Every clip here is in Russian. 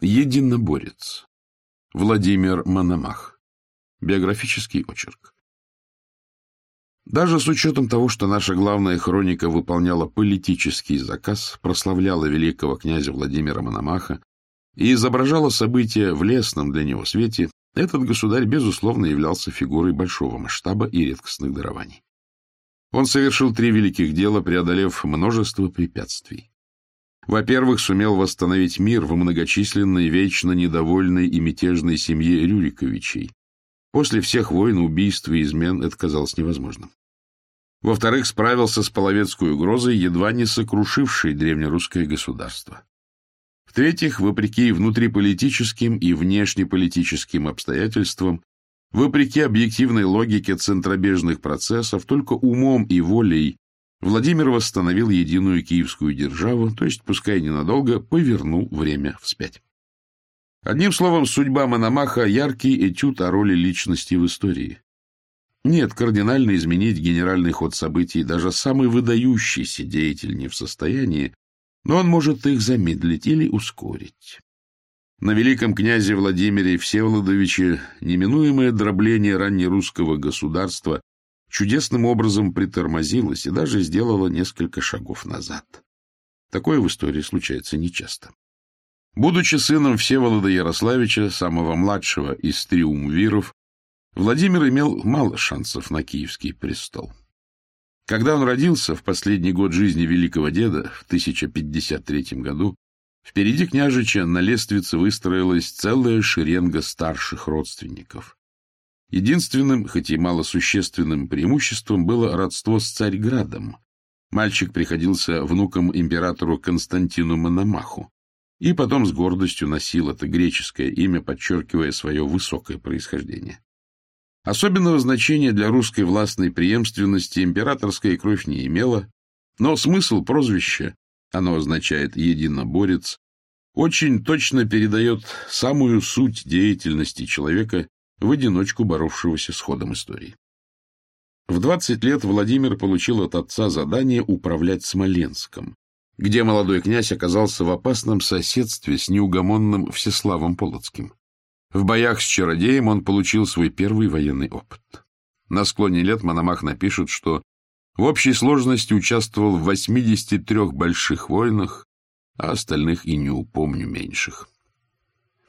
Единоборец. Владимир Мономах. Биографический очерк. Даже с учетом того, что наша главная хроника выполняла политический заказ, прославляла великого князя Владимира Мономаха и изображала события в лестном для него свете, этот государь, безусловно, являлся фигурой большого масштаба и редкостных дарований. Он совершил 3 великих дела, преодолев множество препятствий. Во-первых, сумел восстановить мир в многочисленной, вечно недовольной и мятежной семье Рюриковичей. После всех войн, убийств и измен это казалось невозможным. Во-вторых, справился с половецкой угрозой, едва не сокрушившей древнерусское государство. В-третьих, вопреки внутриполитическим и внешнеполитическим обстоятельствам, вопреки объективной логике центробежных процессов, только умом и волей Владимир восстановил единую киевскую державу, то есть, пускай ненадолго, повернул время вспять. Одним словом, судьба Мономаха — яркий этюд о роли личности в истории. Нет, кардинально изменить генеральный ход событий даже самый выдающийся деятель не в состоянии, но он может их замедлить или ускорить. На великом князе Владимире Всеволодовиче неминуемое дробление раннерусского государства чудесным образом притормозилось и даже сделало несколько шагов назад. Такое в истории случается нечасто. Будучи сыном Всеволода Ярославича, самого младшего из триумвиров, Владимир имел мало шансов на киевский престол. Когда он родился в последний год жизни великого деда, в 1053 году, впереди княжича на лествице выстроилась целая шеренга старших родственников. Единственным, хоть и малосущественным преимуществом было родство с Царьградом. Мальчик приходился внуком императору Константину Мономаху и потом с гордостью носил это греческое имя, подчеркивая свое высокое происхождение. Особенного значения для русской властной преемственности императорская кровь не имела, но смысл прозвища, оно означает «единоборец», очень точно передает самую суть деятельности человека, в одиночку боровшегося с ходом истории. В 20 лет Владимир получил от отца задание управлять Смоленском, где молодой князь оказался в опасном соседстве с неугомонным Всеславом Полоцким. В боях с чародеем он получил свой первый военный опыт. На склоне лет Мономах напишет, что в общей сложности участвовал в 83 больших войнах, а остальных и не упомню меньших. В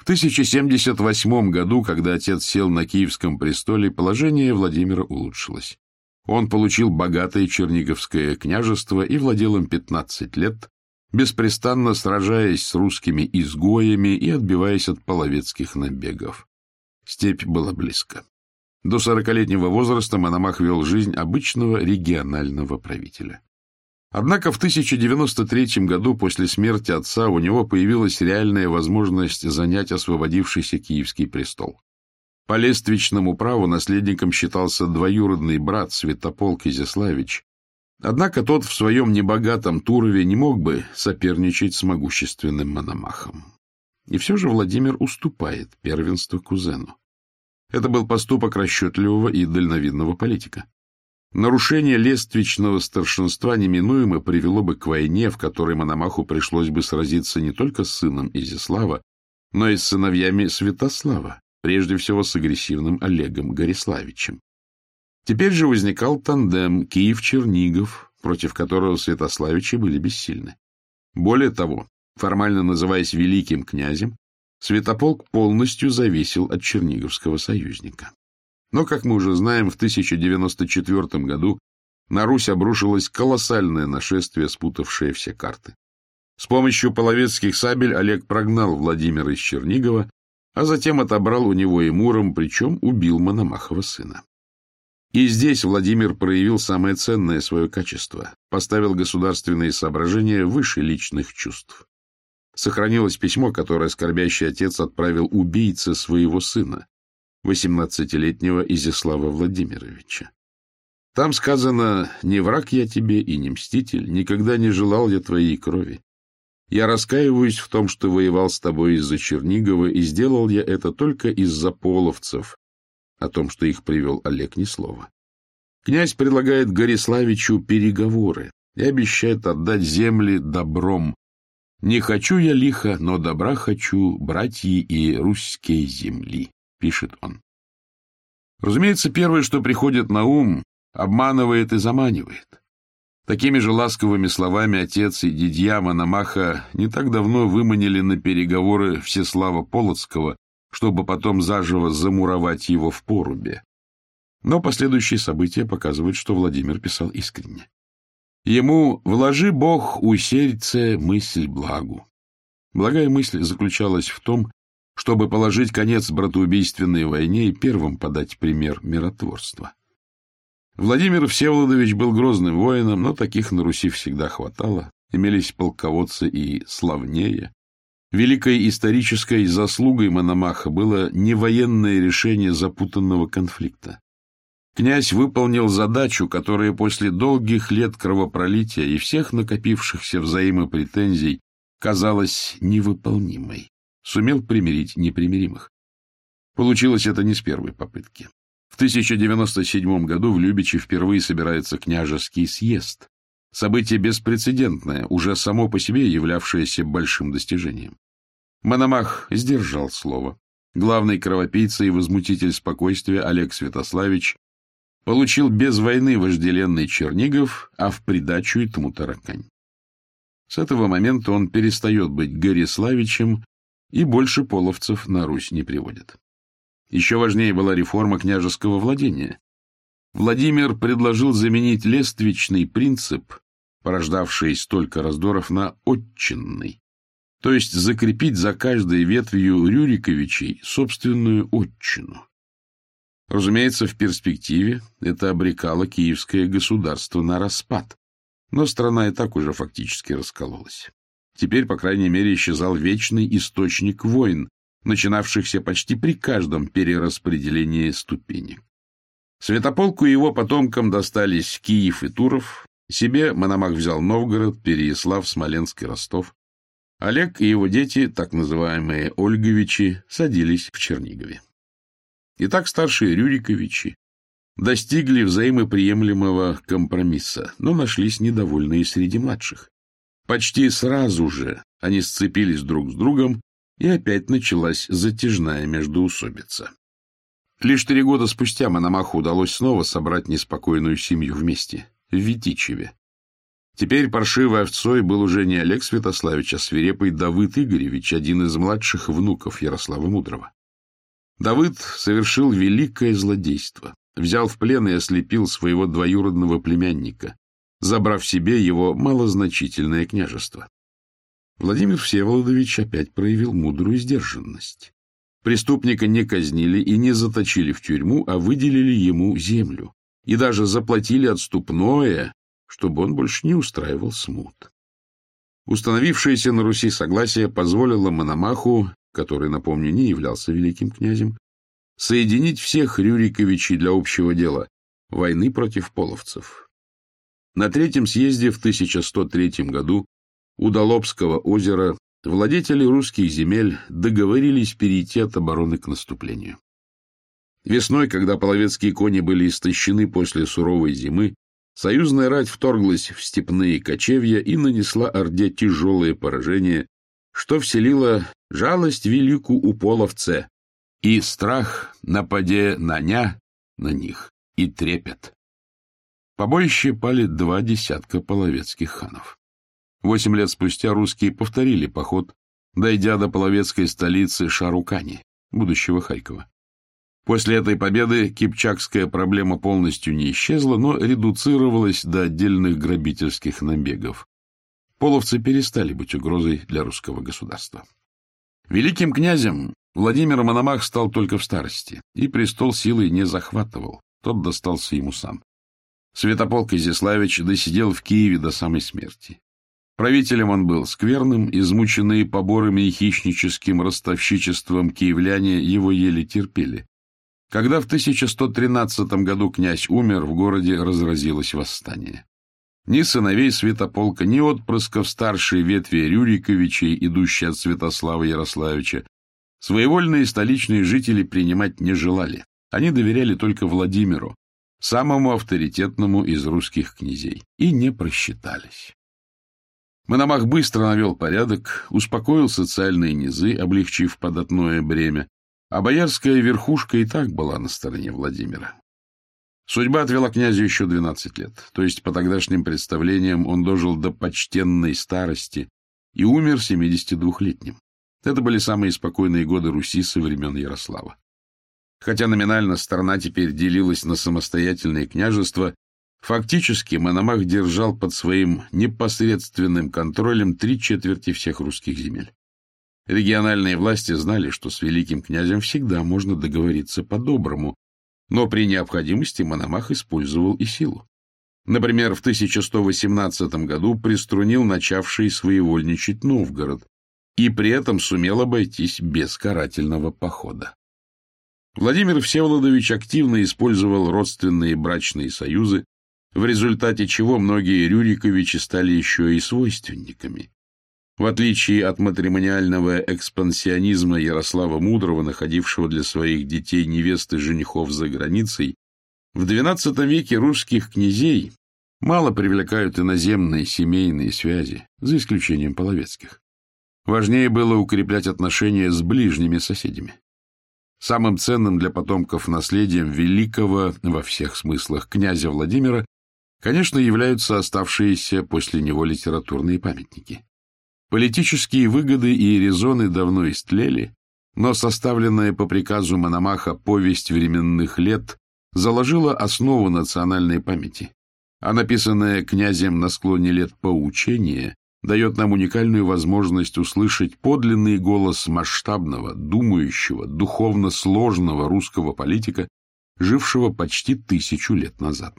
1078 году, когда отец сел на Киевском престоле, положение Владимира улучшилось. Он получил богатое Черниговское княжество и владел им 15 лет, беспрестанно сражаясь с русскими изгоями и отбиваясь от половецких набегов. Степь была близко. До 40-летнего возраста Мономах вел жизнь обычного регионального правителя. Однако в 1093 году после смерти отца у него появилась реальная возможность занять освободившийся Киевский престол. По лествичному праву наследником считался двоюродный брат Святополк Изяславич, однако тот в своем небогатом Турове не мог бы соперничать с могущественным Мономахом. И все же Владимир уступает первенство кузену. Это был поступок расчетливого и дальновидного политика. Нарушение лествичного старшинства неминуемо привело бы к войне, в которой Мономаху пришлось бы сразиться не только с сыном Изяслава, но и с сыновьями Святослава, прежде всего с агрессивным Олегом Гориславичем. Теперь же возникал тандем Киев-Чернигов, против которого Святославичи были бессильны. Более того, формально называясь великим князем, Святополк полностью зависел от черниговского союзника. Но, как мы уже знаем, в 1094 году на Русь обрушилось колоссальное нашествие, спутавшее все карты. С помощью половецких сабель Олег прогнал Владимира из Чернигова, а затем отобрал у него и Муром, причем убил Мономахова сына. И здесь Владимир проявил самое ценное свое качество, поставил государственные соображения выше личных чувств. Сохранилось письмо, которое скорбящий отец отправил убийце своего сына, 18-летнего Изяслава Владимировича. Там сказано: «Не враг я тебе и не мститель, никогда не желал я твоей крови. Я раскаиваюсь в том, что воевал с тобой из-за Чернигова, и сделал я это только из-за половцев». О том, что их привел Олег, ни слова. Князь предлагает Гориславичу переговоры и обещает отдать земли добром, «Не хочу я лиха, но добра хочу, братьи и русские земли», — пишет он. Разумеется, первое, что приходит на ум, обманывает и заманивает. Такими же ласковыми словами отец и дядья Мономаха не так давно выманили на переговоры Всеслава Полоцкого, чтобы потом заживо замуровать его в порубе. Но последующие события показывают, что Владимир писал искренне. Ему «вложи Бог у сердце мысль благу». Благая мысль заключалась в том, чтобы положить конец братоубийственной войне и первым подать пример миротворства. Владимир Всеволодович был грозным воином, но таких на Руси всегда хватало, имелись полководцы и славнее. Великой исторической заслугой Мономаха было не военное решение запутанного конфликта. Князь выполнил задачу, которая после долгих лет кровопролития и всех накопившихся взаимопретензий казалась невыполнимой. Сумел примирить непримиримых. Получилось это не с первой попытки. В 1097 году в Любичи впервые собирается княжеский съезд. Событие беспрецедентное, уже само по себе являвшееся большим достижением. Мономах сдержал слово. Главный кровопийца и возмутитель спокойствия Олег Святославич получил без войны вожделенный Чернигов, а в придачу и Тмутаракань. С этого момента он перестает быть Гориславичем и больше половцев на Русь не приводит. Еще важнее была реформа княжеского владения. Владимир предложил заменить лествичный принцип, порождавший столько раздоров, на отчинный, то есть закрепить за каждой ветвью Рюриковичей собственную отчину. Разумеется, в перспективе это обрекало киевское государство на распад, но страна и так уже фактически раскололась. Теперь, по крайней мере, исчезал вечный источник войн, начинавшихся почти при каждом перераспределении ступенек. Святополку и его потомкам достались Киев и Туров, себе Мономах взял Новгород, Переяслав, Смоленск и Ростов. Олег и его дети, так называемые Ольговичи, садились в Чернигове. Итак, старшие Рюриковичи достигли взаимоприемлемого компромисса, но нашлись недовольные среди младших. Почти сразу же они сцепились друг с другом, и опять началась затяжная междоусобица. Лишь 3 года спустя Мономаху удалось снова собрать неспокойную семью вместе, в Витичеве. Теперь паршивой овцой был уже не Олег Святославич, а свирепый Давыд Игоревич, один из младших внуков Ярослава Мудрого. Давыд совершил великое злодейство, взял в плен и ослепил своего двоюродного племянника, забрав себе его малозначительное княжество. Владимир Всеволодович опять проявил мудрую сдержанность. Преступника не казнили и не заточили в тюрьму, а выделили ему землю и даже заплатили отступное, чтобы он больше не устраивал смут. Установившееся на Руси согласие позволило Мономаху, который, напомню, не являлся великим князем, соединить всех Рюриковичей для общего дела — войны против половцев. На Третьем съезде в 1103 году у Долобского озера владетели русских земель договорились перейти от обороны к наступлению. Весной, когда половецкие кони были истощены после суровой зимы, союзная рать вторглась в степные кочевья и нанесла орде тяжелое поражение, что вселило жалость великую у половце и страх нападе на них и трепет. Побоище пали 2 десятка половецких ханов. 8 лет спустя русские повторили поход, дойдя до половецкой столицы Шарукани, будущего Харькова. После этой победы кипчакская проблема полностью не исчезла, но редуцировалась до отдельных грабительских набегов. Половцы перестали быть угрозой для русского государства. Великим князем Владимир Мономах стал только в старости, и престол силой не захватывал, тот достался ему сам. Святополк Изяславич досидел в Киеве до самой смерти. Правителем он был скверным, измученные поборами и хищническим ростовщичеством киевляне его еле терпели. Когда в 1113 году князь умер, в городе разразилось восстание. Ни сыновей Святополка, ни отпрысков старшей ветви Рюриковичей, идущей от Святослава Ярославича, своевольные столичные жители принимать не желали. Они доверяли только Владимиру, самому авторитетному из русских князей, и не просчитались. Мономах быстро навел порядок, успокоил социальные низы, облегчив податное бремя, а боярская верхушка и так была на стороне Владимира. Судьба отвела князю еще 12 лет, то есть по тогдашним представлениям он дожил до почтенной старости и умер 72-летним. Это были самые спокойные годы Руси со времен Ярослава. Хотя номинально страна теперь делилась на самостоятельные княжества, фактически Мономах держал под своим непосредственным контролем 3/4 всех русских земель. Региональные власти знали, что с великим князем всегда можно договориться по-доброму, но при необходимости Мономах использовал и силу. Например, в 1118 году приструнил начавший своевольничать Новгород и при этом сумел обойтись без карательного похода. Владимир Всеволодович активно использовал родственные брачные союзы, в результате чего многие Рюриковичи стали еще и свойственниками. В отличие от матримониального экспансионизма Ярослава Мудрого, находившего для своих детей невест и женихов за границей, в XII веке русских князей мало привлекают иноземные семейные связи, за исключением половецких. Важнее было укреплять отношения с ближними соседями. Самым ценным для потомков наследием великого, во всех смыслах, князя Владимира, конечно, являются оставшиеся после него литературные памятники. Политические выгоды и резоны давно истлели, но составленная по приказу Мономаха «Повесть временных лет» заложила основу национальной памяти, а написанное князем на склоне лет поучение дает нам уникальную возможность услышать подлинный голос масштабного, думающего, духовно сложного русского политика, жившего почти 1000 лет назад.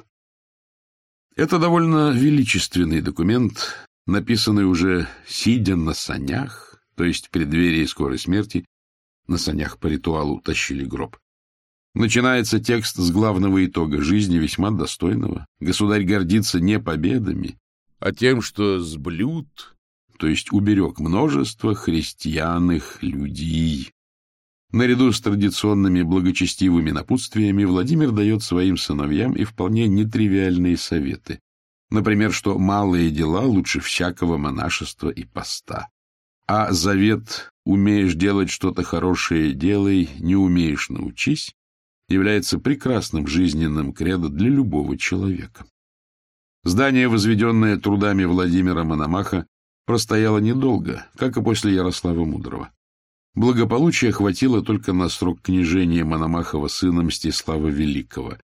Это довольно величественный документ, написанный уже сидя на санях, то есть в преддверии скорой смерти, на санях по ритуалу тащили гроб. Начинается текст с главного итога жизни, весьма достойного. Государь гордится не победами, а тем, что сблюд, то есть уберег множество христианных людей. Наряду с традиционными благочестивыми напутствиями Владимир дает своим сыновьям и вполне нетривиальные советы. Например, что малые дела лучше всякого монашества и поста. А завет «умеешь делать что-то хорошее, делай, не умеешь, научись» является прекрасным жизненным кредо для любого человека. Здание, возведенное трудами Владимира Мономаха, простояло недолго, как и после Ярослава Мудрого. Благополучия хватило только на срок княжения Мономахова сына Мстислава Великого,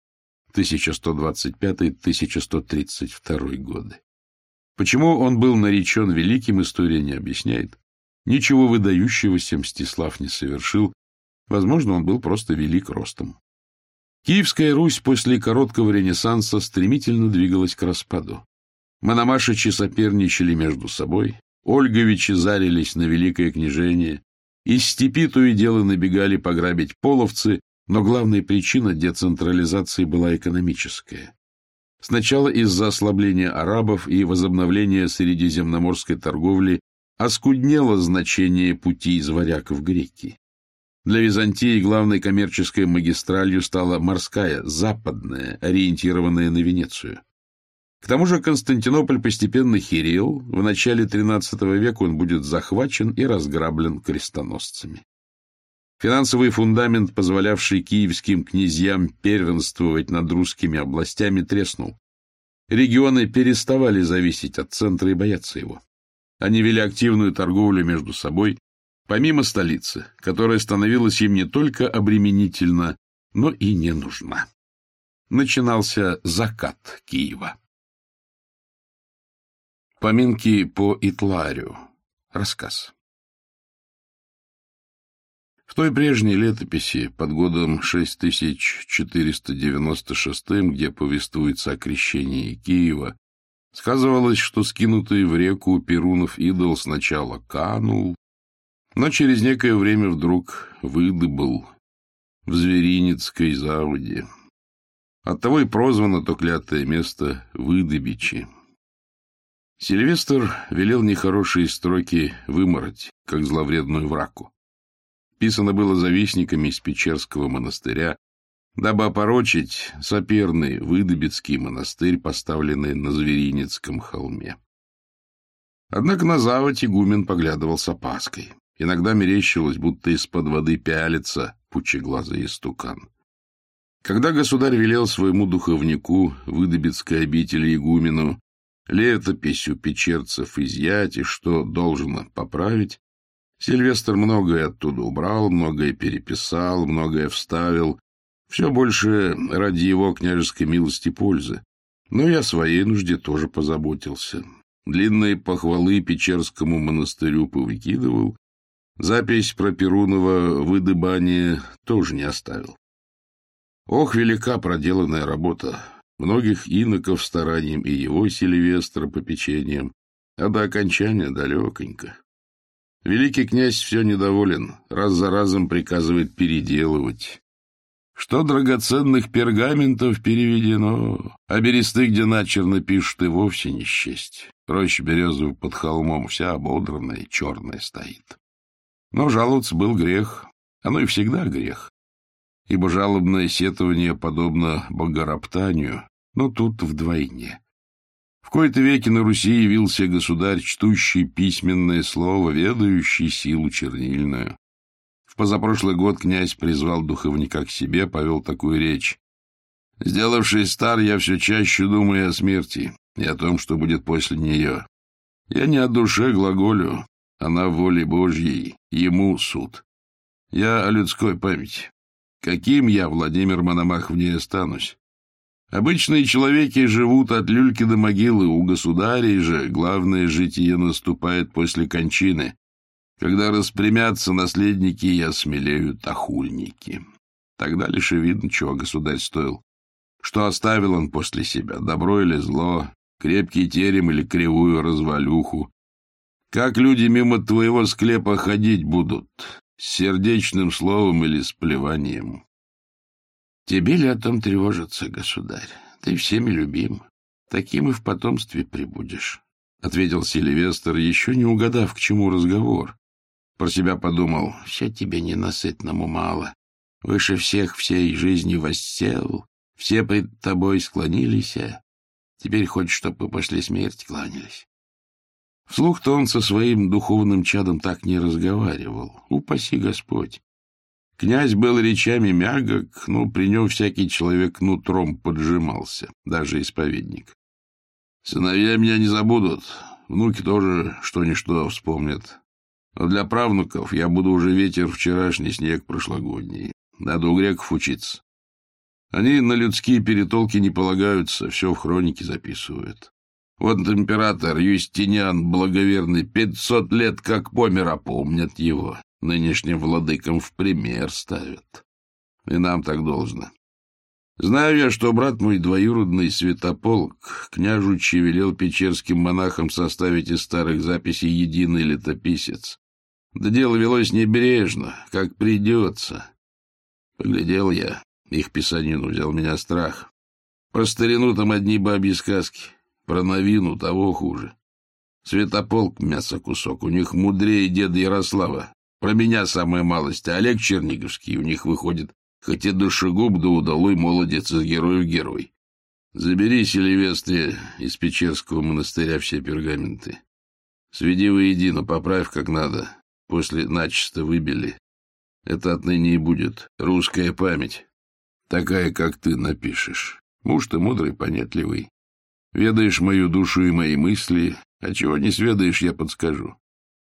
1125-1132 годы. Почему он был наречен великим, история не объясняет. Ничего выдающегося Мстислав не совершил, возможно, он был просто велик ростом. Киевская Русь после короткого ренессанса стремительно двигалась к распаду. Мономашичи соперничали между собой, Ольговичи зарились на великое княжение, из степи то и дело набегали пограбить половцы, но главная причина децентрализации была экономическая. Сначала из-за ослабления арабов и возобновления средиземноморской торговли оскуднело значение пути из варяг в греки. Для Византии главной коммерческой магистралью стала морская, западная, ориентированная на Венецию. К тому же Константинополь постепенно херел, в начале XIII века он будет захвачен и разграблен крестоносцами. Финансовый фундамент, позволявший киевским князьям первенствовать над русскими областями, треснул. Регионы переставали зависеть от центра и бояться его. Они вели активную торговлю между собой, помимо столицы, которая становилась им не только обременительна, но и не нужна. Начинался закат Киева. Поминки по Итларию. Рассказ. В той прежней летописи под годом 6496, где повествуется о крещении Киева, сказывалось, что скинутый в реку Перунов идол сначала канул, но через некое время вдруг выдыбал в Звериницкой заводе. Оттого и прозвано то клятое место Выдыбичи. Сильвестр велел нехорошие строки вымороть, как зловредную враку. Писано было завистниками из Печерского монастыря, дабы опорочить соперный Выдыбицкий монастырь, поставленный на Звериницком холме. Однако на заводь игумен поглядывал с опаской. Иногда мерещилось, будто из-под воды пялится пучеглазый истукан. Когда государь велел своему духовнику Выдыбицкой обители игумену летопись у печерцев изъять и что должно поправить, Сильвестр многое оттуда убрал, многое переписал, многое вставил, все больше ради его княжеской милости пользы. Но и о своей нужде тоже позаботился. Длинные похвалы Печерскому монастырю повыкидывал, запись про Перунова выдыбание тоже не оставил. Ох, велика проделанная работа, многих иноков старанием и его Сильвестра попечением, а до окончания далеконько. Великий князь все недоволен, раз за разом приказывает переделывать. Что драгоценных пергаментов переведено, а бересты, где начерно пишут, и вовсе не счесть. Роща березовая под холмом вся ободранная, черная стоит. Но жаловаться был грех, оно и всегда грех, ибо жалобное сетование подобно богороптанию, но тут вдвойне. В кои-то веки на Руси явился государь, чтущий письменное слово, ведающий силу чернильную. В позапрошлый год князь призвал духовника к себе, повел такую речь. «Сделавшись стар, я все чаще думаю о смерти и о том, что будет после нее. Я не о душе глаголю, она в воле Божьей, ему суд. Я о людской памяти. Каким я, Владимир Мономах, в ней останусь? Обычные человеки живут от люльки до могилы, у государей же главное житие наступает после кончины. Когда распрямятся наследники и осмелеют охульники. Тогда лишь и видно, чего государь стоил. Что оставил он после себя, добро или зло, крепкий терем или кривую развалюху. Как люди мимо твоего склепа ходить будут, с сердечным словом или с плеванием? Тебе ли о том тревожиться, государь? Ты всеми любим, таким и в потомстве прибудешь, — ответил Сильвестр, еще не угадав, к чему разговор. Про себя подумал: все тебе ненасытному мало. Выше всех всей жизни воссел, все пред тобой склонились, теперь хочешь, чтобы после смерти кланялись. Вслух-то он со своим духовным чадом так не разговаривал. Упаси Господь. Князь был речами мягок, но при нем всякий человек нутром поджимался, даже исповедник. Сыновья меня не забудут, внуки тоже что-нибудь вспомнят. Но для правнуков я буду уже ветер вчерашний, снег прошлогодний. Надо у греков учиться. Они на людские перетолки не полагаются, все в хронике записывают. Вот император Юстиниан благоверный 500 лет как помер, а помнят его. Нынешним владыкам в пример ставят. И нам так должно. Знаю я, что брат мой двоюродный Святополк княжучий велел печерским монахам составить из старых записей единый летописец. Да дело велось небрежно, как придется. Поглядел я, их писанину, взял меня страх. Про старину там одни бабьи сказки, про новину того хуже. Святополк мясо кусок, у них мудрее деда Ярослава. Про меня самая малость, а Олег Черниговский у них выходит, хоть и душегуб, да удалой молодец, из героев герой. Забери, Сильвестре, из Печерского монастыря все пергаменты. Сведи воедино, поправь как надо. После начисто выбили. Это отныне и будет русская память. Такая, как ты напишешь. Муж ты мудрый, понятливый. Ведаешь мою душу и мои мысли, а чего не сведаешь, я подскажу.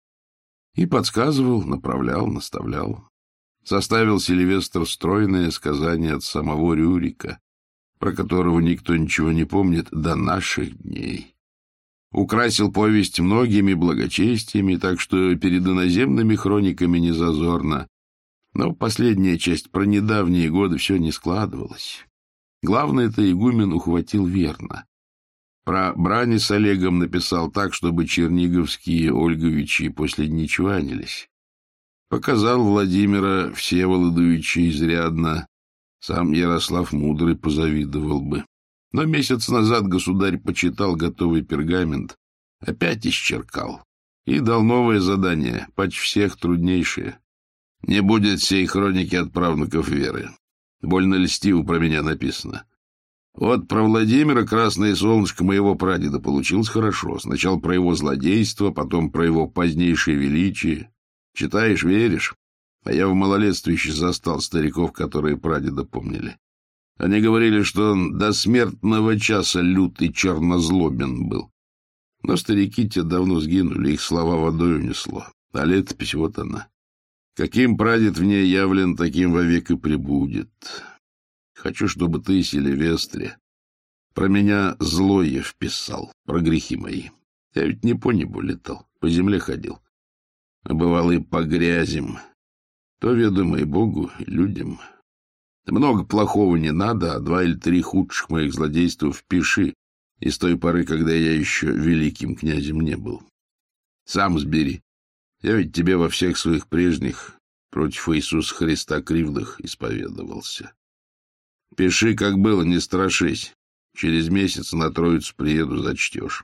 И подсказывал, направлял, наставлял. Составил Сильвестр стройное сказание от самого Рюрика, про которого никто ничего не помнит до наших дней. Украсил повесть многими благочестиями, так что перед иноземными хрониками не зазорно. Но последняя часть про недавние годы все не складывалась. Главное-то игумен ухватил верно. Про брани с Олегом написал так, чтобы черниговские Ольговичи после не чванились. Показал Владимира Всеволодовича изрядно. Сам Ярослав Мудрый позавидовал бы. Но месяц назад государь почитал готовый пергамент, опять исчеркал и дал новое задание, паче всех труднейшее. Не будет сей хроники от правнуков веры. Больно льстиво про меня написано. Вот про Владимира красное солнышко моего прадеда получилось хорошо. Сначала про его злодейство, потом про его позднейшее величие. Читаешь, веришь? А я в малолетстве еще застал стариков, которые прадеда помнили. Они говорили, что он до смертного часа лютый чернозлобен был. Но старики те давно сгинули, их слова водой унесло. А летопись вот она. Каким прадед в ней явлен, таким вовек и пребудет. Хочу, чтобы ты, Сильвестре, про меня злое вписал, про грехи мои. Я ведь не по небу летал, по земле ходил. А бывало и по грязям. То ведомо и Богу, и людям. Много плохого не надо, а 2 или 3 худших моих злодейства впиши из той поры, когда я еще великим князем не был. Сам сбери. Я ведь тебе во всех своих прежних против Иисуса Христа кривдах исповедовался. Пиши, как было, не страшись. Через месяц на Троицу приеду, зачтешь.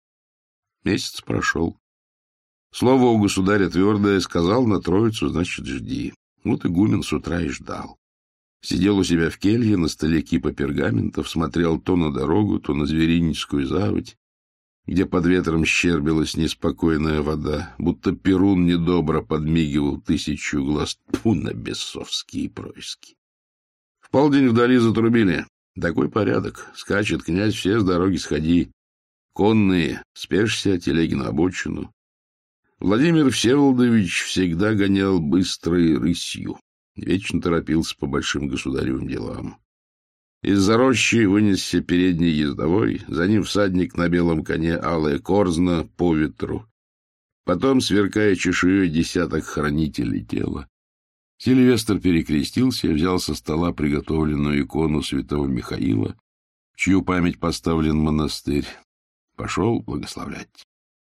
Месяц прошел. Слово у государя твердое, сказал на Троицу, значит, жди. Вот игумен с утра и ждал. Сидел у себя в келье, на столе кипа пергаментов, смотрел то на дорогу, то на Звериническую заводь, где под ветром щербилась неспокойная вода, будто Перун недобро подмигивал 1000 глаз. Тьфу на бесовские происки. В полдень вдали затрубили. Такой порядок. Скачет князь, все с дороги сходи. Конные, спешься, телеги на обочину. Владимир Всеволодович всегда гонял быстрой рысью. Вечно торопился по большим государевым делам. Из-за рощи вынесся передний ездовой, за ним всадник на белом коне, алая корзна по ветру. Потом, сверкая чешуей, 10 хранителей тела. Сильвестр перекрестился и взял со стола приготовленную икону святого Михаила, в чью память поставлен монастырь. Пошел благословлять.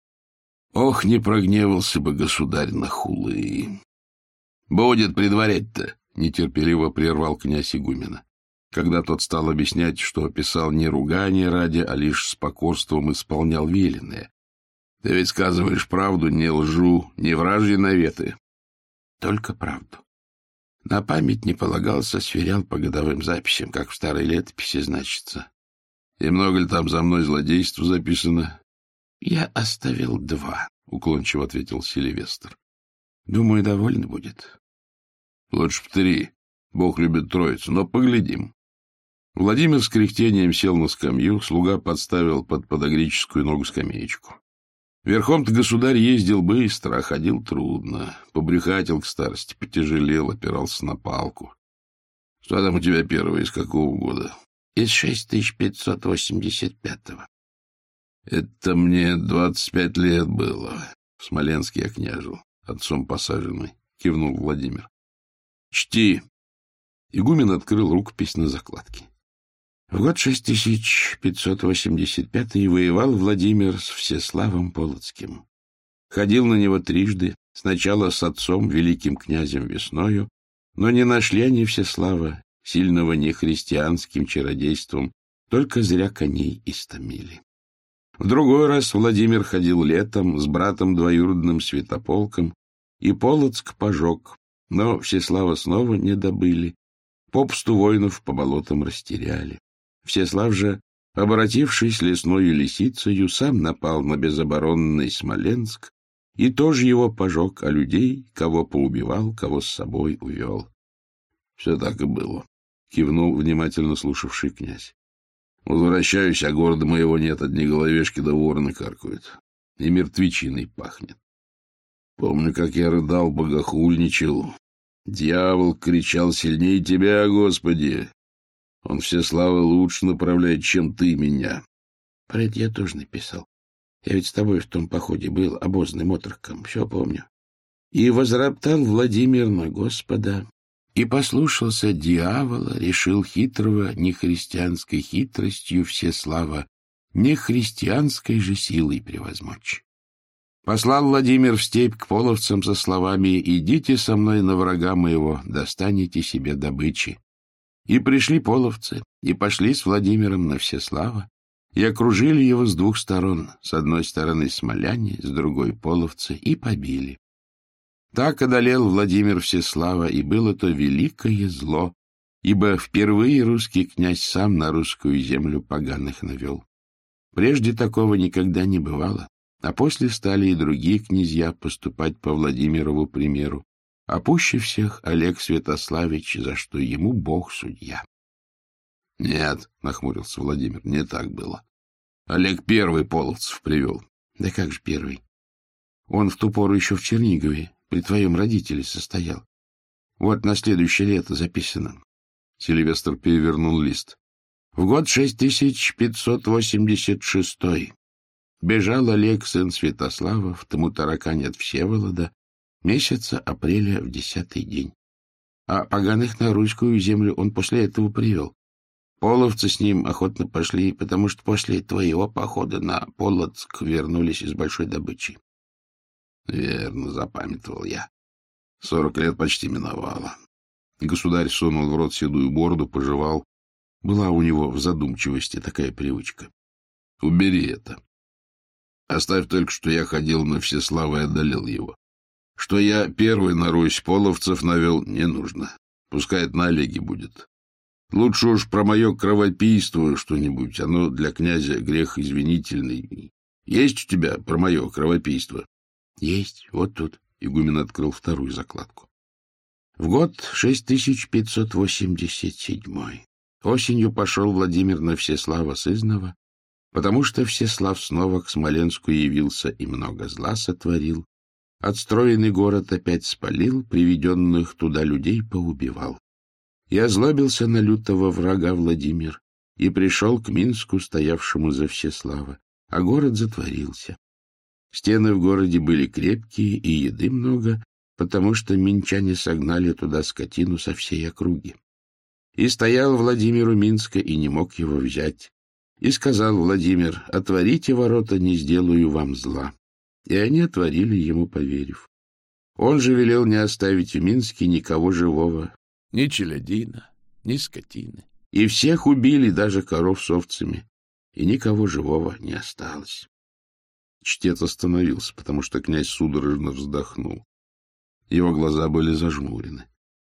Ох, не прогневался бы государь на хулы. — Будет предварять-то, — нетерпеливо прервал князь игумена, когда тот стал объяснять, что писал не ругание ради, а лишь с покорством исполнял веленое. — Ты ведь сказываешь правду, не лжу, не вражьи наветы. — Только правду. На память не полагался, сверял по годовым записям, как в старой летописи значится. — И много ли там за мной злодейств записано? — Я оставил 2, — уклончиво ответил Сильвестр. — Думаю, довольно будет. — Лучше б 3. Бог любит троицу, но поглядим. Владимир с кряхтением сел на скамью, слуга подставил под подогрическую ногу скамеечку. Верхом-то государь ездил быстро, а ходил трудно. Побрюхатил к старости, потяжелел, опирался на палку. — Что там у тебя первое, из какого года? — Из 6585-го. — Это мне 25 лет было. В Смоленске я княжил, отцом посаженный, — кивнул Владимир. — Чти. Игумен открыл рукопись на закладке. В год 6585 воевал Владимир с Всеславом Полоцким. Ходил на него трижды, сначала с отцом, великим князем весною, но не нашли они Всеслава, сильного нехристианским чародейством, только зря коней истомили. В другой раз Владимир ходил летом с братом двоюродным Святополком, и Полоцк пожег, но Всеслава снова не добыли, попусту воинов по болотам растеряли. Всеслав же, обратившись лесною лисицею, сам напал на безоборонный Смоленск и тоже его пожег, а людей, кого поубивал, кого с собой увел. — Все так и было, — кивнул внимательно слушавший князь. — Возвращаюсь, а города моего нет, одни головешки да вороны каркают, и мертвечиной пахнет. Помню, как я рыдал, богохульничал. Дьявол кричал сильнее тебя, Господи! Он Всеслава лучше направляет, чем ты меня. Про это я тоже написал. Я ведь с тобой в том походе был, обозным отроком, все помню. И возроптал Владимир на Господа, и послушался дьявола, решил хитрого нехристианской хитростью Всеслава нехристианской же силой превозмочь. Послал Владимир в степь к половцам со словами: «Идите со мной на врага моего, достанете себе добычи». И пришли половцы, и пошли с Владимиром на Всеслава, и окружили его с 2 сторон, с одной стороны смоляне, с другой половцы, и побили. Так одолел Владимир Всеслава, и было то великое зло, ибо впервые русский князь сам на русскую землю поганых навел. Прежде такого никогда не бывало, а после стали и другие князья поступать по Владимирову примеру, а пуще всех Олег Святославич, за что ему Бог судья. — Нет, — нахмурился Владимир, — не так было. Олег первый половцев привел. — Да как же первый? Он в ту пору еще в Чернигове при твоем родителе состоял. Вот на следующее лето записано. Сильвестр перевернул лист. В год 6586 бежал Олег, сын Святослава, в тому таракане от Всеволода, месяца апреля в 10-й день. А поганых на русскую землю он после этого привел. Половцы с ним охотно пошли, потому что после твоего похода на Полоцк вернулись с большой добычей. Верно, запамятовал я. 40 лет почти миновало. Государь сунул в рот седую бороду, пожевал. Была у него в задумчивости такая привычка. Убери это. Оставь только, что я ходил на Всеслава и одолел его. Что я первый на Русь половцев навел, не нужно. Пускай это на Олеге будет. Лучше уж про мое кровопийство что-нибудь. Оно для князя грех извинительный. Есть у тебя про мое кровопийство? Есть, вот тут. Игумен открыл вторую закладку. В год 6587 осенью пошел Владимир на Всеслава сызнова, потому что Всеслав снова к Смоленску явился и много зла сотворил. Отстроенный город опять спалил, приведенных туда людей поубивал. И озлобился на лютого врага Владимир, и пришел к Минску, стоявшему за Всеслава, а город затворился. Стены в городе были крепкие и еды много, потому что минчане согнали туда скотину со всей округи. И стоял Владимир у Минска и не мог его взять. И сказал Владимир: «Отворите ворота, не сделаю вам зла». И они отворили ему, поверив. Он же велел не оставить в Минске никого живого, ни челядина, ни скотины. И всех убили, даже коров с овцами, и никого живого не осталось. Чтец остановился, потому что князь судорожно вздохнул. Его глаза были зажмурены.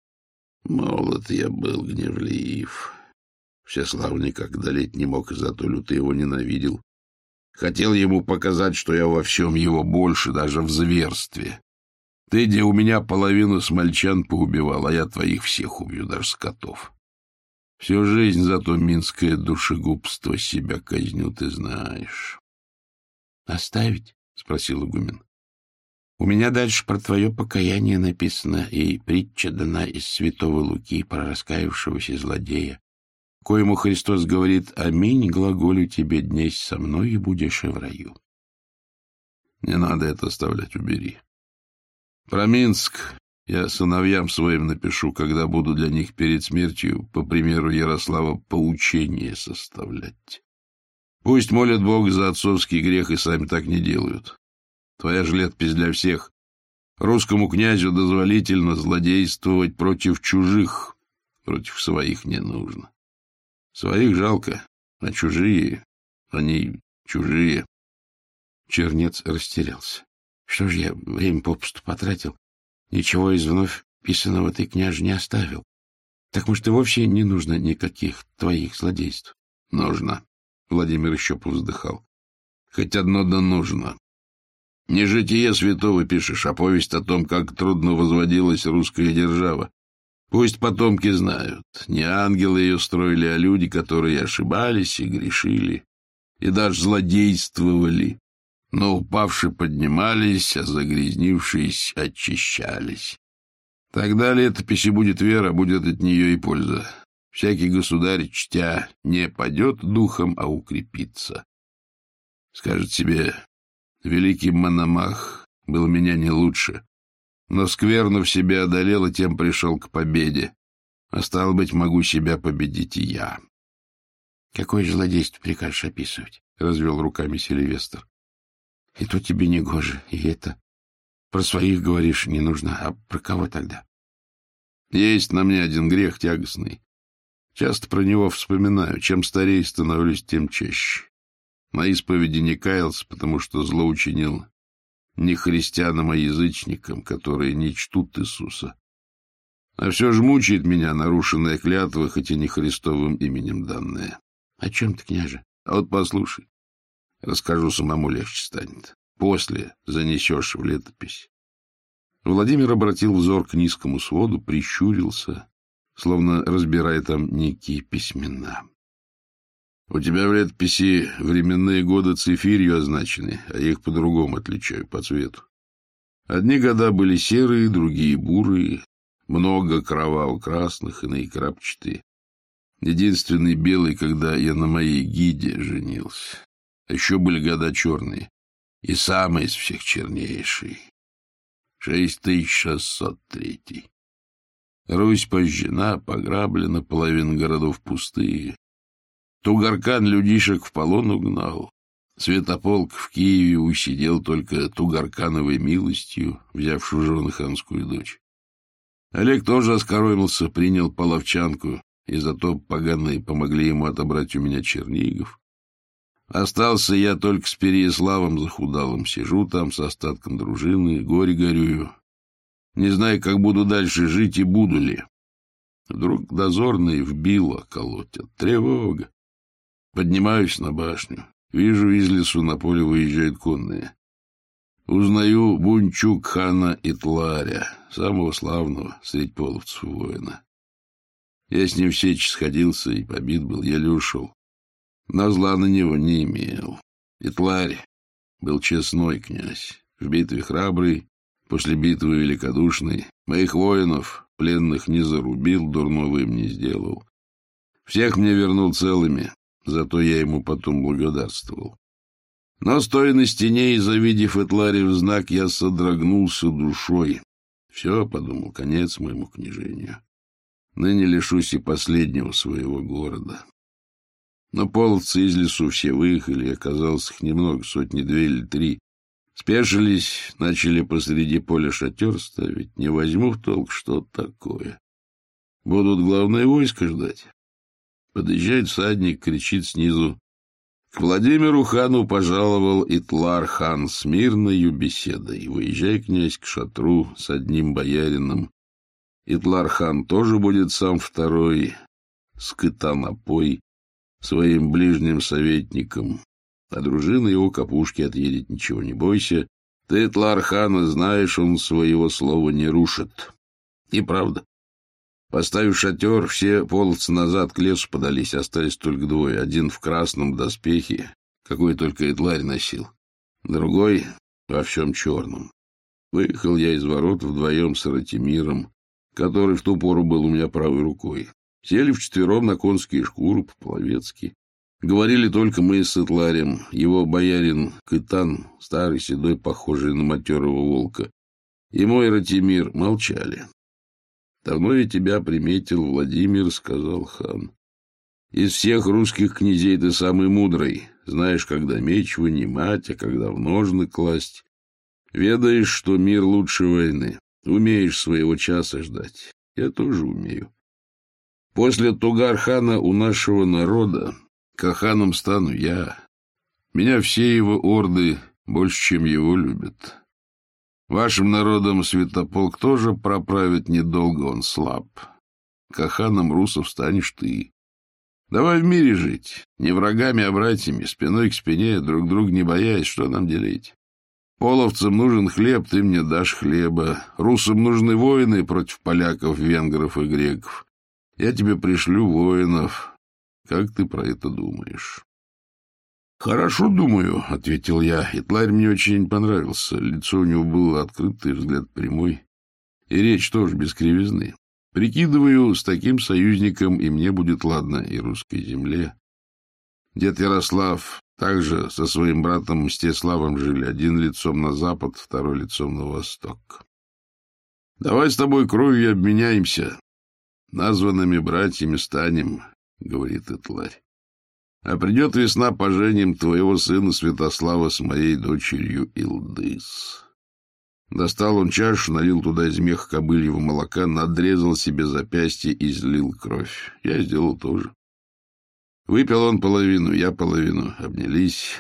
Молод я был, гневлив. Всеслав никак одолеть не мог, и зато люто его ненавидел. Хотел ему показать, что я во всем его больше, даже в зверстве. Ты, где у меня половину смольчан поубивал, а я твоих всех убью, даже скотов. Всю жизнь зато минское душегубство себя казню, ты знаешь. — Оставить? — спросил игумен. — У меня дальше про твое покаяние написано, и притча дана из святого Луки про раскаявшегося злодея, коему Христос говорит: «Аминь, глаголю тебе, днесь со мной, и будешь и в раю». Не надо это оставлять, убери. Про Минск я сыновьям своим напишу, когда буду для них перед смертью, по примеру Ярослава, поучение составлять. Пусть молят Бога за отцовский грех и сами так не делают. Твоя же летопись для всех. Русскому князю дозволительно злодействовать против чужих, против своих не нужно. Своих жалко, а чужие, они чужие. Чернец растерялся. Что ж я время попусту потратил? Ничего из вновь писаного ты, княже, не оставил. Так, может, и вовсе не нужно никаких твоих злодейств? Нужно. Владимир еще повздыхал. Хоть одно да нужно. Не житие святого пишешь, а повесть о том, как трудно возводилась русская держава. Пусть потомки знают, не ангелы ее строили, а люди, которые ошибались и грешили, и даже злодействовали, но упавшие поднимались, а загрязнившись очищались. Тогда летописи будет вера, будет от нее и польза. Всякий государь, чтя, не падет духом, а укрепится. Скажет себе: великий Мономах был меня не лучше, но скверну в себе одолел и тем пришел к победе. А стало быть, могу себя победить и я. — Какое же злодейство прикажешь описывать? — развел руками Сильвестр. — И то тебе не гоже, и это. Про своих говоришь не нужно, а про кого тогда? — Есть на мне один грех тягостный. Часто про него вспоминаю. Чем старее становлюсь, тем чаще. На исповеди не каялся, потому что зло учинил не христианам, а язычникам, которые не чтут Иисуса. А все же мучает меня нарушенная клятва, хоть и не Христовым именем данная. — О чем ты, княже? — А вот послушай. Расскажу, самому легче станет. После занесешь в летопись. Владимир обратил взор к низкому своду, прищурился, словно разбирая там некие письмена. — У тебя в летописи временные годы цифирью означены, а я их по-другому отличаю по цвету. Одни года были серые, другие бурые, много кроваво-красных, иные крапчатые. Единственный белый, когда я на моей гиде женился. А еще были года черные, и самый из всех чернейший. 6603. Русь пожжена, пограблена, половина городов пустые. Тугаркан людишек в полон угнал. Святополк в Киеве усидел только Тугаркановой милостью, взявши в жены ханскую дочь. Олег тоже оскоромился, принял половчанку, и зато поганые помогли ему отобрать у меня Чернигов. Остался я только с Переяславом захудалым, сижу там с остатком дружины, горе горюю. Не знаю, как буду дальше жить и буду ли. Вдруг дозорные вбило колотят. Тревога. Поднимаюсь на башню. Вижу, из лесу на поле выезжают конные. Узнаю Бунчук хана Итларя, самого славного средь половцев воина. Я с ним в сечь сходился и побит был, еле ушел. Но зла на него не имел. Итларь был честной князь, в битве храбрый, после битвы великодушный. Моих воинов, пленных, не зарубил, дурного им не сделал. Всех мне вернул целыми, зато я ему потом благодарствовал. Но, стоя на стене и завидев Итларя в знак, я содрогнулся душой. Все, подумал, конец моему княжению. Ныне лишусь и последнего своего города. Но половцы из лесу все выехали, оказалось их немного, 2 или 3. Спешились, начали посреди поля шатер ставить. Не возьму в толк, что такое. Будут главное войско ждать. Подъезжает всадник, кричит снизу: к Владимиру хану пожаловал Итлар хан с мирною беседой. Выезжай, князь, к шатру с одним боярином. Итлар хан тоже будет сам второй, скыта напой, своим ближним советником. А дружина его к опушке отъедет, ничего не бойся. Ты, Итлар хана, знаешь, он своего слова не рушит. И правда. Поставив шатер, все половцы назад к лесу подались, остались только 2. Один в красном доспехе, какой только Итларь носил, другой во всем черном. Выехал я из ворот вдвоем с Ратимиром, который в ту пору был у меня правой рукой. Сели вчетвером на конские шкуры по-половецки. Говорили только мы с Итларем, его боярин Кытан, старый, седой, похожий на матерого волка, и мой Ратимир молчали. «Давно я тебя приметил, Владимир», — сказал хан. «Из всех русских князей ты самый мудрый. Знаешь, когда меч вынимать, а когда в ножны класть. Ведаешь, что мир лучше войны. Умеешь своего часа ждать. Я тоже умею. После Тугар-хана у нашего народа каханом стану я. Меня все его орды больше, чем его любят. Вашим народом Святополк тоже проправит недолго, он слаб. Каханом русов станешь ты. Давай в мире жить, не врагами, а братьями, спиной к спине, друг друга не боясь, что нам делить. Половцам нужен хлеб, ты мне дашь хлеба. Русам нужны воины против поляков, венгров и греков. Я тебе пришлю воинов. Как ты про это думаешь?» «Хорошо думаю», — ответил я. Итларь мне очень понравился. Лицо у него было открытое, взгляд прямой. И речь тоже без кривизны. Прикидываю, с таким союзником и мне будет ладно, и русской земле. Дед Ярослав также со своим братом Мстиславом жили. Один лицом на запад, второй лицом на восток. Давай с тобой кровью обменяемся. Названными братьями станем, — говорит Итларь. А придет весна, поженим твоего сына Святослава с моей дочерью Илдыс. Достал он чашу, налил туда из меха кобыльего молока, надрезал себе запястье и излил кровь. Я сделал тоже. Выпил он половину, я половину. Обнялись.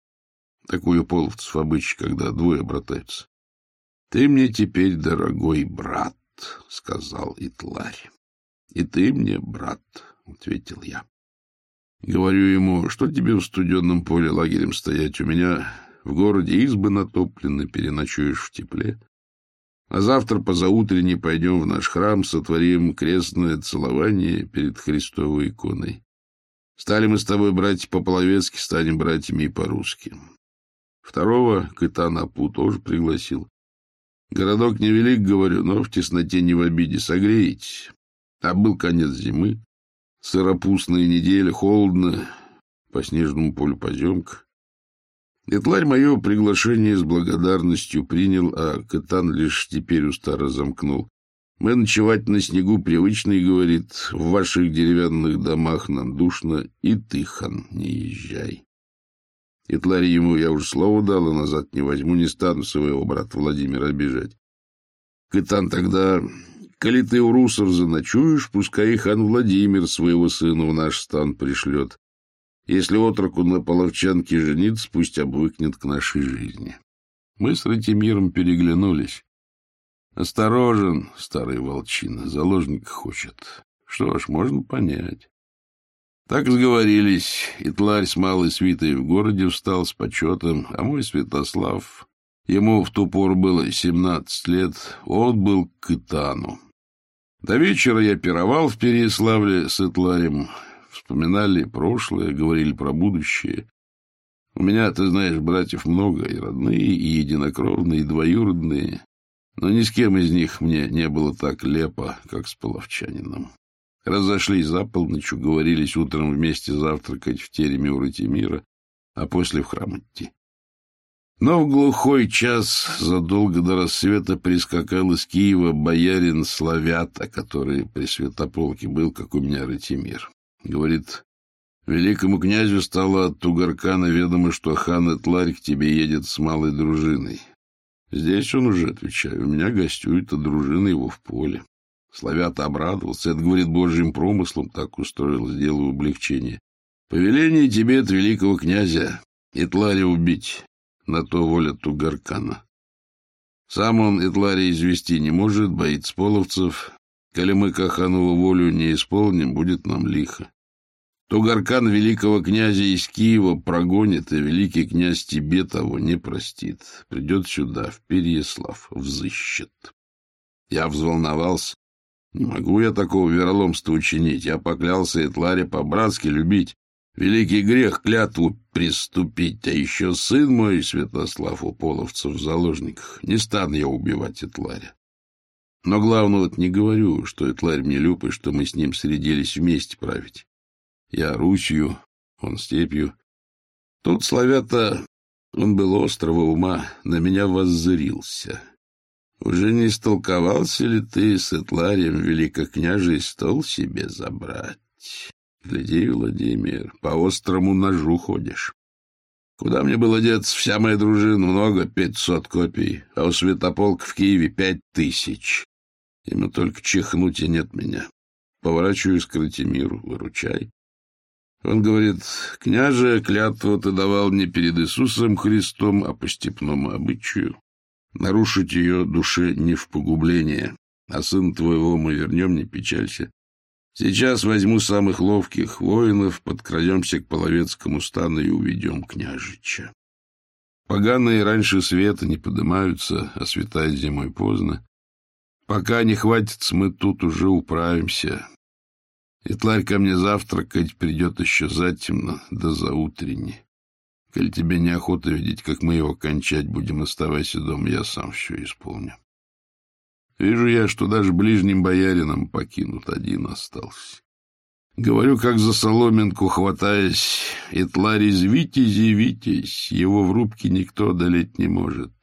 Такую половцев обычай, когда 2 братаются. Ты мне теперь, дорогой брат. — сказал Итларь. — И ты мне брат, — ответил я. Говорю ему, что тебе в студенном поле лагерем стоять, у меня в городе избы натоплены, переночуешь в тепле. А завтра позаутренне пойдем в наш храм, сотворим крестное целование перед Христовой иконой. Стали мы с тобой братья по-половецки, станем братьями и по-русски. Второго Кытан-Апу тоже пригласил. Городок невелик, говорю, но в тесноте не в обиде, согреетесь. А был конец зимы, сыропустная неделя, холодно, по снежному полю поземка. Итларь мое приглашение с благодарностью принял, а Кытан лишь теперь уста разомкнул. Мы ночевать на снегу привычный, говорит, в ваших деревянных домах нам душно, и ты, хан, не езжай. Итларь ему я уже слово дал, и назад не возьму, не стану своего брата Владимира обижать. Кытан тогда, коли ты у русов заночуешь, пускай и хан Владимир своего сына в наш стан пришлет. Если отроку на половчанке жениться, пусть обвыкнет к нашей жизни. Мы с Ратимиром переглянулись. Осторожен, старый волчина, заложника хочет. Что ж, можно понять. Так сговорились. Итларь с малой свитой в городе встал с почетом, а мой Святослав, ему в ту пору было 17 лет, отбыл к Кытану. До вечера я пировал в Переяславле с Итларем. Вспоминали прошлое, говорили про будущее. У меня, ты знаешь, братьев много, и родные, и единокровные, и двоюродные, но ни с кем из них мне не было так лепо, как с половчанином. Разошлись за полночь, уговорились утром вместе завтракать в тереме у Ратимира, а после в храм идти. Но в глухой час, задолго до рассвета, прискакал из Киева боярин Славята, который при Святополке был, как у меня Ратимир. Говорит, великому князю стало от Тугаркана ведомо, что хан Итларь к тебе едет с малой дружиной. Здесь он уже, отвечаю, у меня гостюет, а дружина его в поле. Славята обрадовался, это, говорит, божьим промыслом так устроил, сделаю облегчение. Повеление тебе от великого князя Итларя убить, на то воля Тугаркана. Сам он Итларя извести не может, боится половцев. Коли мы Каханову волю не исполним, будет нам лихо. Тугаркан великого князя из Киева прогонит, и великий князь тебе того не простит. Придет сюда, в Переяслав, взыщет. Я взволновался. Не могу я такого вероломства учинить. Я поклялся Итларе по-братски любить. Великий грех клятву приступить, а еще сын мой, Святослав, у половцев в заложниках. Не стану я убивать Итларя. Но главного-то не говорю, что Итларь мне люб, и что мы с ним средились вместе править. Я Русью, он степью. Тут Славята, он был острого ума, на меня воззрился. Уже не истолковался ли ты с Итларем великокняжий стол себе забрать? Гляди, Владимир, по острому ножу ходишь. Куда мне было деться? Вся моя дружина, много, 500 копий, а у Святополка в Киеве 5000. Ему только чихнуть, и нет меня. Поворачиваюсь к Ратимиру, выручай. Он говорит, княже, клятву ты давал не перед Иисусом Христом, а по степному обычаю. Нарушить ее душе не в погубление, а сына твоего мы вернем, не печалься. Сейчас возьму самых ловких воинов, подкрадемся к половецкому стану и уведем княжича. Поганые раньше света не поднимаются, а светает зимой поздно. Пока не хватится, мы тут уже управимся. Итларь ко мне завтракать придет еще затемно, да заутренне. Коль тебе неохота видеть, как мы его кончать будем, оставайся дома, я сам все исполню. Вижу я, что даже ближним боярином покинут, один остался. Говорю, как за соломинку хватаясь, Итларь из витязи витязь, его в рубке никто одолеть не может.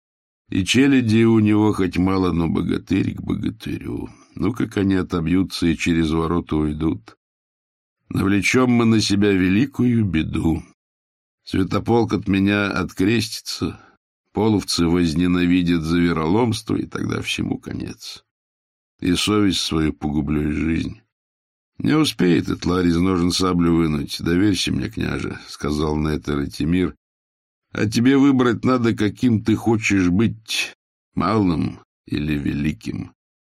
И челяди у него хоть мало, но богатырь к богатырю. Ну, как они отобьются и через ворота уйдут. Навлечем мы на себя великую беду. Святополк от меня открестится, половцы возненавидят за вероломство, и тогда всему конец. И совесть свою погублю, и жизнь. Не успеет Итларь из ножен саблю вынуть. Доверься мне, княже, — сказал на это Ратимир. А тебе выбрать надо, каким ты хочешь быть, малым или великим.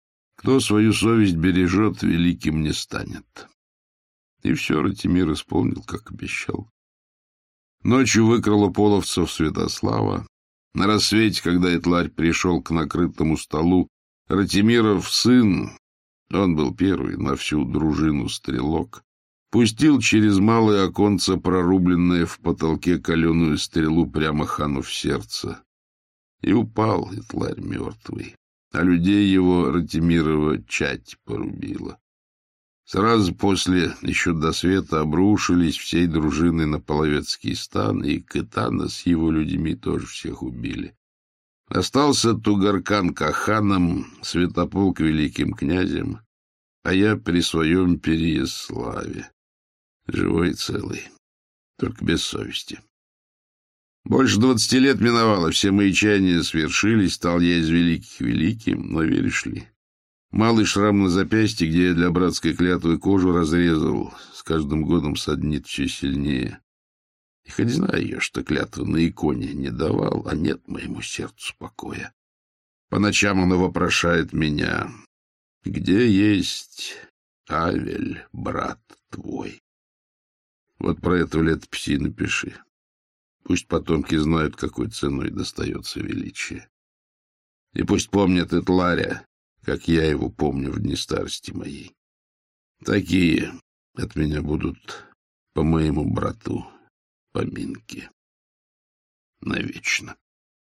Кто свою совесть бережет, великим не станет. И все Ратимир исполнил, как обещал. Ночью выкрала половцев Святослава. На рассвете, когда Итларь пришел к накрытому столу, Ратимиров сын, он был первый на всю дружину стрелок, пустил через малое оконце прорубленное в потолке каленую стрелу прямо хану в сердце. И упал Итларь мертвый, а людей его Ратимирова чать порубила. Сразу после, еще до света, обрушились всей дружины на Половецкий стан, и Кытана с его людьми тоже всех убили. Остался Тугаркан Каханом, Святополк великим князем, а я при своем Переяславе, живой и целый, только без совести. Больше 20 лет миновало, все мои чаяния свершились, стал я из великих великим, но веришь ли, малый шрам на запястье, где я для братской клятвы кожу разрезал, с каждым годом саднит все сильнее. И хоть знаю я, что клятвы на иконе не давал, а нет моему сердцу покоя. По ночам оно вопрошает меня: где есть Авель, брат твой? Вот про это в летописи напиши. Пусть потомки знают, какой ценой достается величие. И пусть помнят Итларя, как я его помню в дни старости моей. Такие от меня будут по моему брату поминки. Навечно.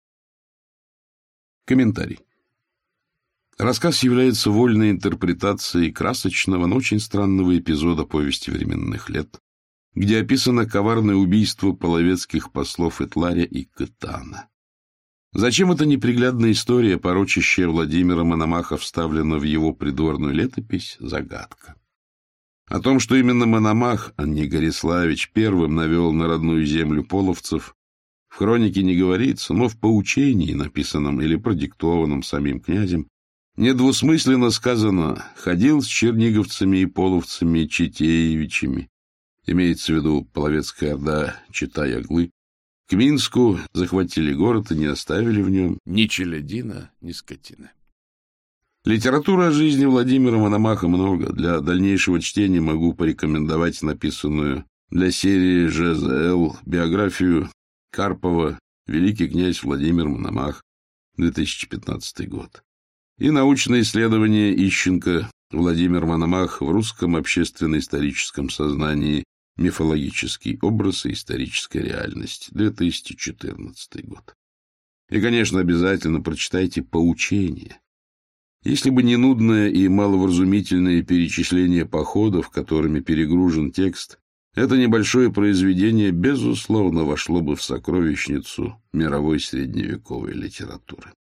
Комментарий. Рассказ является вольной интерпретацией красочного, но очень странного эпизода повести временных лет, где описано коварное убийство половецких послов Итларя и Кытана. Зачем эта неприглядная история, порочащая Владимира Мономаха, вставлена в его придворную летопись — загадка. О том, что именно Мономах, а не Гориславич, первым навел на родную землю половцев, в хронике не говорится, но в поучении, написанном или продиктованном самим князем, недвусмысленно сказано: ходил с черниговцами и половцами Читеевичами, имеется в виду Половецкая орда Чита-Яглы, к Минску, захватили город и не оставили в нем ни челядина, ни скотины. Литературы о жизни Владимира Мономаха много. Для дальнейшего чтения могу порекомендовать написанную для серии ЖЗЛ биографию Карпова «Великий князь Владимир Мономах», 2015 год, и научное исследование Ищенко «Владимир Мономах в русском общественно-историческом сознании. Мифологический образ и историческая реальность», 2014 год. И, конечно, обязательно прочитайте поучение. Если бы не нудное и маловразумительное перечисление походов, которыми перегружен текст, это небольшое произведение, безусловно, вошло бы в сокровищницу мировой средневековой литературы.